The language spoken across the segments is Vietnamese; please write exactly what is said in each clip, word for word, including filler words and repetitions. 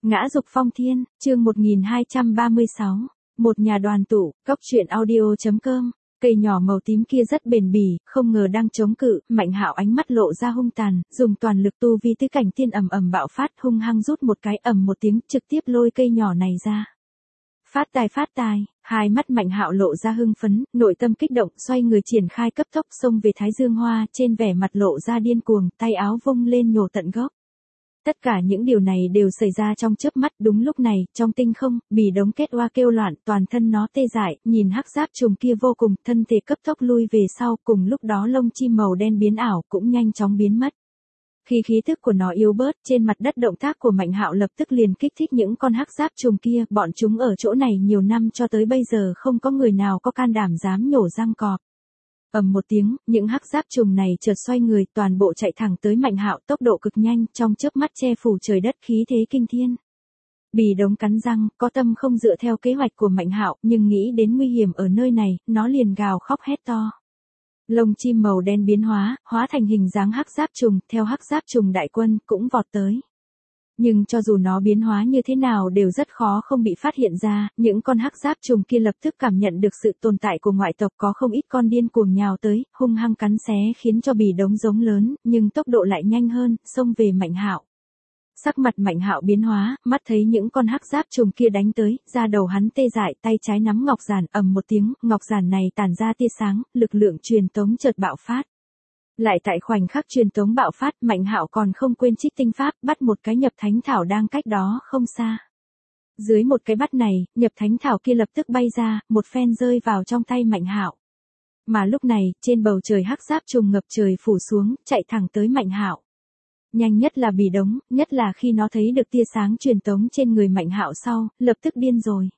Ngã dục phong thiên, chương một nghìn hai trăm ba mươi sáu. Một nhà đoàn tụ, cốc truyện audio.com. Cây nhỏ màu tím kia rất bền bỉ, không ngờ đang chống cự, Mạnh Hạo ánh mắt lộ ra hung tàn, dùng toàn lực tu vi tứ cảnh tiên ầm ầm bạo phát, hung hăng rút một cái ầm một tiếng, trực tiếp lôi cây nhỏ này ra. Phát tài phát tài, hai mắt Mạnh Hạo lộ ra hưng phấn, nội tâm kích động, xoay người triển khai cấp tốc xông về Thái Dương Hoa, trên vẻ mặt lộ ra điên cuồng, tay áo vung lên nhổ tận gốc. Tất cả những điều này đều xảy ra trong chớp mắt, đúng lúc này, trong tinh không, bì đống kết oa kêu loạn, toàn thân nó tê dại, nhìn hắc giáp trùng kia vô cùng, thân thể cấp tốc lui về sau, cùng lúc đó lông chim màu đen biến ảo cũng nhanh chóng biến mất. Khi khí thức của nó yếu bớt, trên mặt đất động tác của Mạnh Hạo lập tức liền kích thích những con hắc giáp trùng kia, bọn chúng ở chỗ này nhiều năm cho tới bây giờ không có người nào có can đảm dám nhổ răng cọp. Ầm một tiếng, những hắc giáp trùng này chợt xoay người, toàn bộ chạy thẳng tới Mạnh Hạo, tốc độ cực nhanh, trong chớp mắt che phủ trời đất, khí thế kinh thiên. Bì đống cắn răng, có tâm không dựa theo kế hoạch của Mạnh Hạo, nhưng nghĩ đến nguy hiểm ở nơi này, nó liền gào khóc hét to. Lông chim màu đen biến hóa, hóa thành hình dáng hắc giáp trùng, theo hắc giáp trùng đại quân cũng vọt tới. Nhưng cho dù nó biến hóa như thế nào đều rất khó không bị phát hiện ra, những con hắc giáp trùng kia lập tức cảm nhận được sự tồn tại của ngoại tộc, có không ít con điên cuồng nhào tới, hung hăng cắn xé khiến cho bì đống giống lớn, nhưng tốc độ lại nhanh hơn, xông về Mạnh Hạo. Sắc mặt Mạnh Hạo biến hóa, mắt thấy những con hắc giáp trùng kia đánh tới, da đầu hắn tê dại, tay trái nắm ngọc giản, ầm một tiếng, ngọc giản này tản ra tia sáng, lực lượng truyền tống chợt bạo phát. Lại tại khoảnh khắc truyền tống bạo phát, Mạnh Hạo còn không quên trích tinh pháp, bắt một cái nhập thánh thảo đang cách đó không xa. Dưới một cái bắt này, nhập thánh thảo kia lập tức bay ra, một phen rơi vào trong tay Mạnh Hạo. Mà lúc này, trên bầu trời hắc giáp trùng ngập trời phủ xuống, chạy thẳng tới Mạnh Hạo. Nhanh nhất là bì đống, nhất là khi nó thấy được tia sáng truyền tống trên người Mạnh Hạo sau, lập tức điên rồi.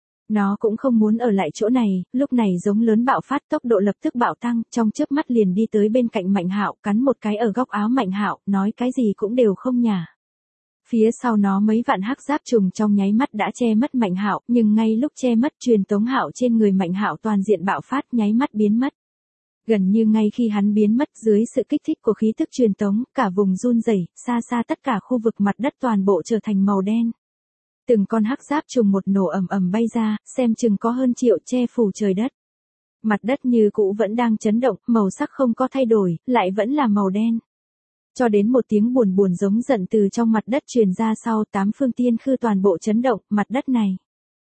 Nó cũng không muốn ở lại chỗ này, lúc này giống lớn bạo phát, tốc độ lập tức bạo tăng, trong chớp mắt liền đi tới bên cạnh Mạnh Hạo, cắn một cái ở góc áo Mạnh Hạo, nói cái gì cũng đều không nhả. Phía sau nó mấy vạn hắc giáp trùng trong nháy mắt đã che mất Mạnh Hạo, nhưng ngay lúc che mất, truyền tống hạo trên người Mạnh Hạo toàn diện bạo phát, nháy mắt biến mất. Gần như ngay khi hắn biến mất, dưới sự kích thích của khí tức truyền tống, cả vùng run rẩy, xa xa tất cả khu vực mặt đất toàn bộ trở thành màu đen. Từng con hắc giáp trùng một nổ ầm ầm bay ra, xem chừng có hơn triệu, che phủ trời đất. Mặt đất như cũ vẫn đang chấn động, màu sắc không có thay đổi, lại vẫn là màu đen. Cho đến một tiếng buồn buồn giống giận từ trong mặt đất truyền ra sau, tám phương tiên khư toàn bộ chấn động, mặt đất này.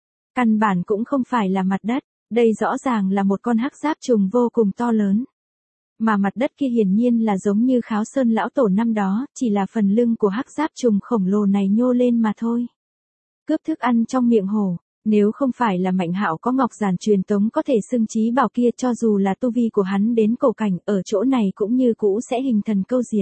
Căn bản cũng không phải là mặt đất, đây rõ ràng là một con hắc giáp trùng vô cùng to lớn. Mà mặt đất kia hiển nhiên là giống như Kháo Sơn lão tổ năm đó, chỉ là phần lưng của hắc giáp trùng khổng lồ này nhô lên mà thôi. Cướp thức ăn trong miệng hổ, nếu không phải là Mạnh Hạo có ngọc giản truyền tống có thể xưng trí bảo kia, cho dù là tu vi của hắn đến cổ cảnh, ở chỗ này cũng như cũ sẽ hình thần câu diệt.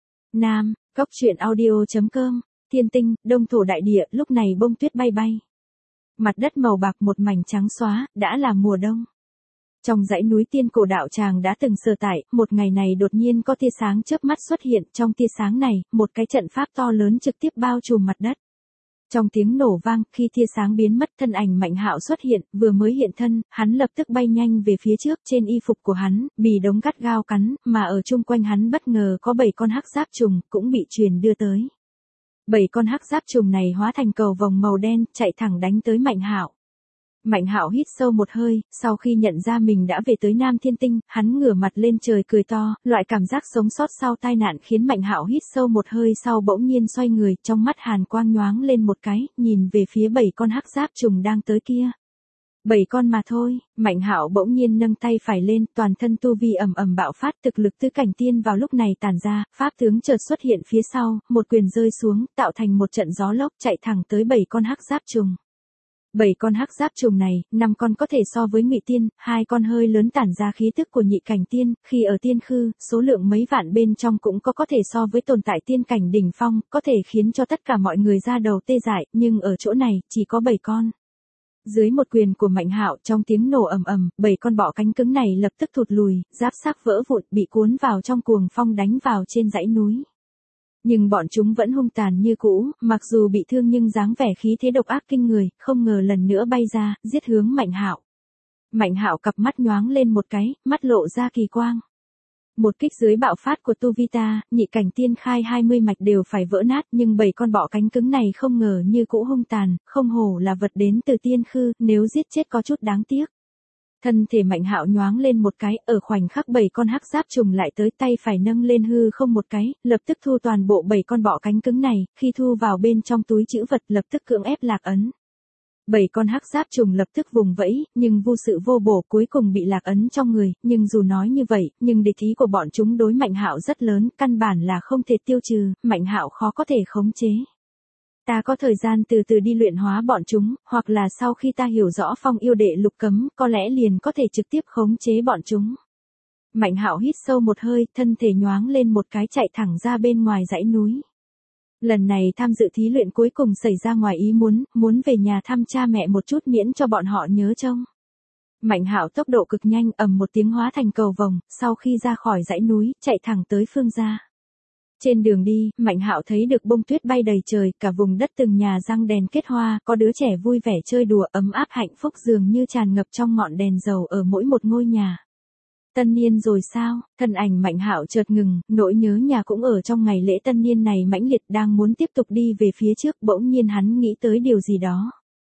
Nam, cốc truyện audio.com, thiên tinh, đông thổ đại địa, lúc này bông tuyết bay bay. Mặt đất màu bạc một mảnh trắng xóa, đã là mùa đông. Trong dãy núi tiên cổ đạo tràng đã từng sơ tải, một ngày này đột nhiên có tia sáng chớp mắt xuất hiện, trong tia sáng này, một cái trận pháp to lớn trực tiếp bao trùm mặt đất. Trong tiếng nổ vang, khi tia sáng biến mất, thân ảnh Mạnh Hạo xuất hiện, vừa mới hiện thân, hắn lập tức bay nhanh về phía trước, trên y phục của hắn, bì đống gắt gao cắn, mà ở chung quanh hắn bất ngờ có bảy con hắc giáp trùng, cũng bị truyền đưa tới. Bảy con hắc giáp trùng này hóa thành cầu vòng màu đen, chạy thẳng đánh tới Mạnh Hạo. Mạnh Hạo hít sâu một hơi, sau khi nhận ra mình đã về tới Nam Thiên Tinh, hắn ngửa mặt lên trời cười to, loại cảm giác sống sót sau tai nạn khiến Mạnh Hạo hít sâu một hơi sau bỗng nhiên xoay người, trong mắt hàn quang nhoáng lên một cái, nhìn về phía bảy con hắc giáp trùng đang tới kia. Bảy con mà thôi, Mạnh Hạo bỗng nhiên nâng tay phải lên, toàn thân tu vi ầm ầm bạo phát, thực lực tứ cảnh tiên vào lúc này tản ra, pháp tướng chợt xuất hiện phía sau, một quyền rơi xuống, tạo thành một trận gió lốc chạy thẳng tới bảy con hắc giáp trùng. Bảy con hắc giáp trùng này, năm con có thể so với ngụy tiên, hai con hơi lớn tản ra khí tức của nhị cảnh tiên, khi ở tiên khư, số lượng mấy vạn bên trong cũng có có thể so với tồn tại tiên cảnh đỉnh phong, có thể khiến cho tất cả mọi người ra đầu tê dại, nhưng ở chỗ này, chỉ có bảy con. Dưới một quyền của Mạnh Hạo, trong tiếng nổ ầm ầm, bảy con bọ cánh cứng này lập tức thụt lùi, giáp xác vỡ vụn, bị cuốn vào trong cuồng phong đánh vào trên dãy núi. Nhưng bọn chúng vẫn hung tàn như cũ, mặc dù bị thương nhưng dáng vẻ khí thế độc ác kinh người, không ngờ lần nữa bay ra, giết hướng Mạnh Hạo. Mạnh Hạo cặp mắt nhoáng lên một cái, mắt lộ ra kỳ quang. Một kích dưới bạo phát của tu vi ta, nhị cảnh tiên khai hai mươi mạch đều phải vỡ nát, nhưng bảy con bọ cánh cứng này không ngờ như cũ hung tàn, không hổ là vật đến từ tiên khư, nếu giết chết có chút đáng tiếc. Thân thể Mạnh Hạo nhoáng lên một cái, ở khoảnh khắc bảy con hắc giáp trùng lại tới, tay phải nâng lên hư không một cái, lập tức thu toàn bộ bảy con bọ cánh cứng này, khi thu vào bên trong túi trữ vật lập tức cưỡng ép lạc ấn. Bảy con hắc giáp trùng lập tức vùng vẫy, nhưng vô sự vô bổ, cuối cùng bị lạc ấn trong người, nhưng dù nói như vậy, nhưng địch ý của bọn chúng đối Mạnh Hạo rất lớn, căn bản là không thể tiêu trừ, Mạnh Hạo khó có thể khống chế. Ta có thời gian từ từ đi luyện hóa bọn chúng, hoặc là sau khi ta hiểu rõ phong yêu đệ lục cấm, có lẽ liền có thể trực tiếp khống chế bọn chúng. Mạnh Hạo hít sâu một hơi, thân thể nhoáng lên một cái chạy thẳng ra bên ngoài dãy núi. Lần này tham dự thí luyện cuối cùng xảy ra ngoài ý muốn, muốn về nhà thăm cha mẹ một chút miễn cho bọn họ nhớ trông. Mạnh Hạo tốc độ cực nhanh, ầm một tiếng hóa thành cầu vồng, sau khi ra khỏi dãy núi, chạy thẳng tới Phương gia. Trên đường đi, Mạnh Hạo thấy được bông tuyết bay đầy trời, cả vùng đất từng nhà răng đèn kết hoa, có đứa trẻ vui vẻ chơi đùa, ấm áp hạnh phúc dường như tràn ngập trong ngọn đèn dầu ở mỗi một ngôi nhà. Tân niên rồi sao? Thân ảnh Mạnh Hạo chợt ngừng, nỗi nhớ nhà cũng ở trong ngày lễ tân niên này mãnh liệt, đang muốn tiếp tục đi về phía trước, bỗng nhiên hắn nghĩ tới điều gì đó.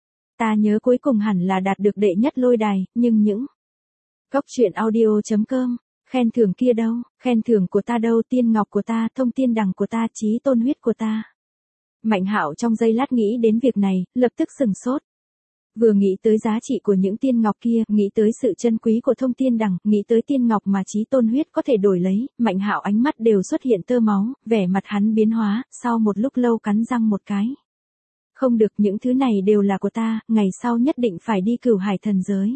Ta nhớ cuối cùng hẳn là đạt được đệ nhất lôi đài, nhưng những Cốc truyện audio chấm com, khen thưởng kia đâu, khen thưởng của ta đâu, tiên ngọc của ta, thông tiên đằng của ta, chí tôn huyết của ta. Mạnh Hạo trong giây lát nghĩ đến việc này, lập tức sừng sốt. Vừa nghĩ tới giá trị của những tiên ngọc kia, nghĩ tới sự chân quý của thông tiên đằng, nghĩ tới tiên ngọc mà chí tôn huyết có thể đổi lấy, Mạnh Hạo ánh mắt đều xuất hiện tơ máu, vẻ mặt hắn biến hóa, sau một lúc lâu cắn răng một cái. Không được, những thứ này đều là của ta, ngày sau nhất định phải đi Cửu Hải thần giới.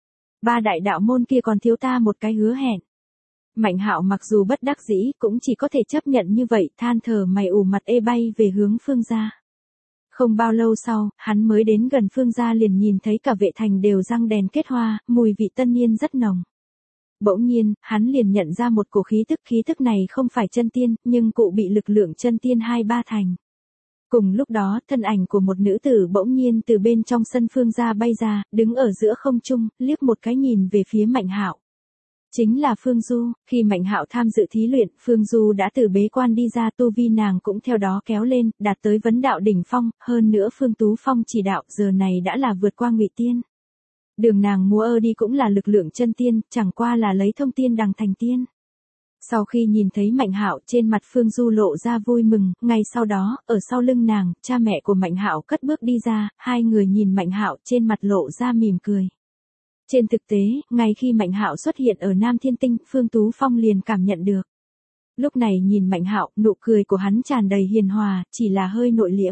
Ba đại đạo môn kia còn thiếu ta một cái hứa hẹn. Mạnh Hạo mặc dù bất đắc dĩ, cũng chỉ có thể chấp nhận như vậy, than thở mày ủ mặt ê bay về hướng Phương gia. Không bao lâu sau, hắn mới đến gần Phương gia liền nhìn thấy cả vệ thành đều răng đèn kết hoa, mùi vị tân niên rất nồng. Bỗng nhiên, hắn liền nhận ra một cổ khí tức, khí tức này không phải chân tiên, nhưng cụ bị lực lượng chân tiên hai ba thành. Cùng lúc đó, thân ảnh của một nữ tử bỗng nhiên từ bên trong sân Phương gia bay ra, đứng ở giữa không trung, liếc một cái nhìn về phía Mạnh Hạo. Chính là Phương Du, khi Mạnh Hạo tham dự thí luyện, Phương Du đã từ bế quan đi ra, tu vi nàng cũng theo đó kéo lên, đạt tới vấn đạo đỉnh phong, hơn nữa Phương Tú Phong chỉ đạo, giờ này đã là vượt qua ngụy tiên. Đường nàng múa ơ đi cũng là lực lượng chân tiên, chẳng qua là lấy thông tiên đằng thành tiên. Sau khi nhìn thấy Mạnh Hạo, trên mặt Phương Du lộ ra vui mừng, ngay sau đó, ở sau lưng nàng, cha mẹ của Mạnh Hạo cất bước đi ra, hai người nhìn Mạnh Hạo, trên mặt lộ ra mỉm cười. Trên thực tế, ngay khi Mạnh Hạo xuất hiện ở Nam Thiên Tinh, Phương Tú Phong liền cảm nhận được. Lúc này nhìn Mạnh Hạo, nụ cười của hắn tràn đầy hiền hòa, chỉ là hơi nội liễm.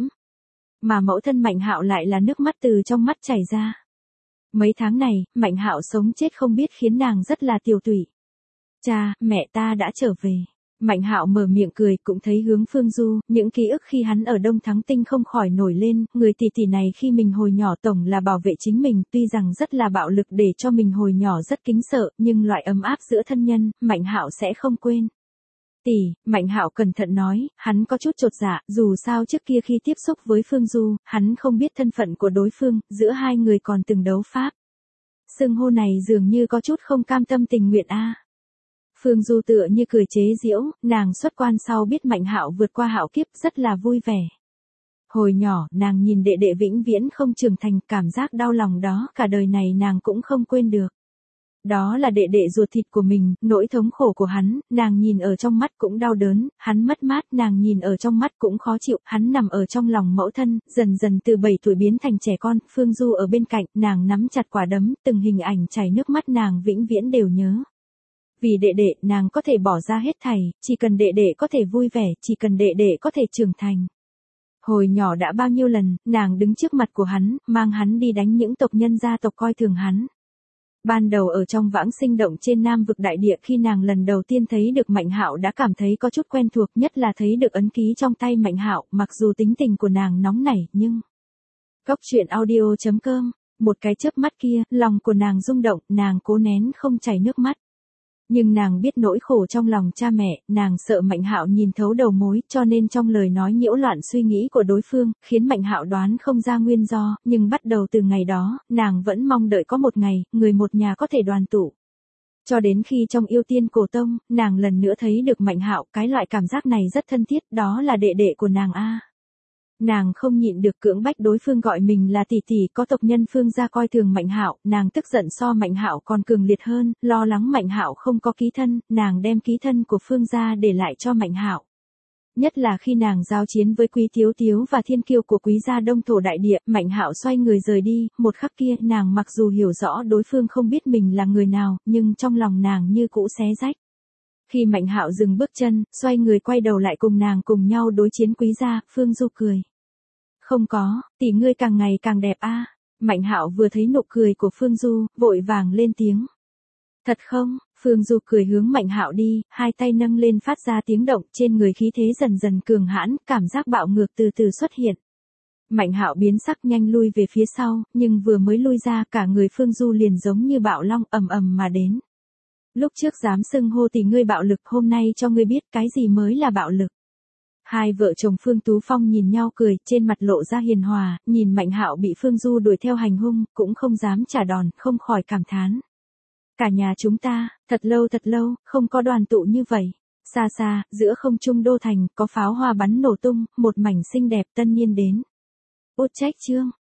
Mà mẫu thân Mạnh Hạo lại là nước mắt từ trong mắt chảy ra. Mấy tháng này, Mạnh Hạo sống chết không biết khiến nàng rất là tiều tụy. Cha, mẹ ta đã trở về. Mạnh Hạo mở miệng cười, cũng thấy hướng Phương Du, những ký ức khi hắn ở Đông Thắng Tinh không khỏi nổi lên, người tỷ tỷ này khi mình hồi nhỏ tổng là bảo vệ chính mình, tuy rằng rất là bạo lực để cho mình hồi nhỏ rất kính sợ, nhưng loại ấm áp giữa thân nhân, Mạnh Hạo sẽ không quên. Tỷ, Mạnh Hạo cẩn thận nói, hắn có chút chột dạ, dù sao trước kia khi tiếp xúc với Phương Du, hắn không biết thân phận của đối phương, giữa hai người còn từng đấu pháp. Xưng hô này dường như có chút không cam tâm tình nguyện a. Phương Du tựa như cười chế giễu, nàng xuất quan sau biết Mạnh Hạo vượt qua hạo kiếp rất là vui vẻ. Hồi nhỏ, nàng nhìn đệ đệ vĩnh viễn không trưởng thành, cảm giác đau lòng đó cả đời này nàng cũng không quên được. Đó là đệ đệ ruột thịt của mình, nỗi thống khổ của hắn, nàng nhìn ở trong mắt cũng đau đớn, hắn mất mát, nàng nhìn ở trong mắt cũng khó chịu, hắn nằm ở trong lòng mẫu thân, dần dần từ bảy tuổi biến thành trẻ con, Phương Du ở bên cạnh, nàng nắm chặt quả đấm, từng hình ảnh chảy nước mắt nàng vĩnh viễn đều nhớ. Vì đệ đệ, nàng có thể bỏ ra hết thảy, chỉ cần đệ đệ có thể vui vẻ, chỉ cần đệ đệ có thể trưởng thành. Hồi nhỏ đã bao nhiêu lần, nàng đứng trước mặt của hắn, mang hắn đi đánh những tộc nhân gia tộc coi thường hắn. Ban đầu ở trong vãng sinh động trên Nam vực đại địa, khi nàng lần đầu tiên thấy được Mạnh Hạo đã cảm thấy có chút quen thuộc, nhất là thấy được ấn ký trong tay Mạnh Hạo, mặc dù tính tình của nàng nóng nảy, nhưng Cốc truyện audio chấm com, một cái chớp mắt kia, lòng của nàng rung động, nàng cố nén không chảy nước mắt. Nhưng nàng biết nỗi khổ trong lòng cha mẹ, nàng sợ Mạnh Hạo nhìn thấu đầu mối, cho nên trong lời nói nhiễu loạn suy nghĩ của đối phương, khiến Mạnh Hạo đoán không ra nguyên do, nhưng bắt đầu từ ngày đó, nàng vẫn mong đợi có một ngày, người một nhà có thể đoàn tụ. Cho đến khi trong Yêu Tiên Cổ Tông, nàng lần nữa thấy được Mạnh Hạo, cái loại cảm giác này rất thân thiết, đó là đệ đệ của nàng a. Nàng không nhịn được cưỡng bách đối phương gọi mình là tỷ tỷ, có tộc nhân Phương gia coi thường Mạnh Hạo, nàng tức giận so Mạnh Hạo còn cường liệt hơn, lo lắng Mạnh Hạo không có ký thân, nàng đem ký thân của Phương gia để lại cho Mạnh Hạo. Nhất là khi nàng giao chiến với Quý Tiếu Tiếu và thiên kiêu của Quý gia Đông Thổ đại địa, Mạnh Hạo xoay người rời đi, một khắc kia, nàng mặc dù hiểu rõ đối phương không biết mình là người nào, nhưng trong lòng nàng như cũ xé rách. Khi Mạnh Hạo dừng bước chân, xoay người quay đầu lại cùng nàng cùng nhau đối chiến Quý gia, Phương Du cười. Không có, tỷ ngươi càng ngày càng đẹp a. Mạnh Hạo vừa thấy nụ cười của Phương Du, vội vàng lên tiếng. Thật không? Phương Du cười hướng Mạnh Hạo đi, hai tay nâng lên phát ra tiếng động, trên người khí thế dần dần cường hãn, cảm giác bạo ngược từ từ xuất hiện. Mạnh Hạo biến sắc nhanh lui về phía sau, nhưng vừa mới lui ra, cả người Phương Du liền giống như bạo long ầm ầm mà đến. Lúc trước dám xưng hô tỷ ngươi bạo lực, hôm nay cho ngươi biết cái gì mới là bạo lực. Hai vợ chồng Phương Tú Phong nhìn nhau cười, trên mặt lộ ra hiền hòa, nhìn Mạnh Hạo bị Phương Du đuổi theo hành hung, cũng không dám trả đòn, không khỏi cảm thán. Cả nhà chúng ta, thật lâu thật lâu, không có đoàn tụ như vậy. Xa xa, giữa không trung đô thành, có pháo hoa bắn nổ tung, một mảnh xinh đẹp tân niên đến. Út trách chương.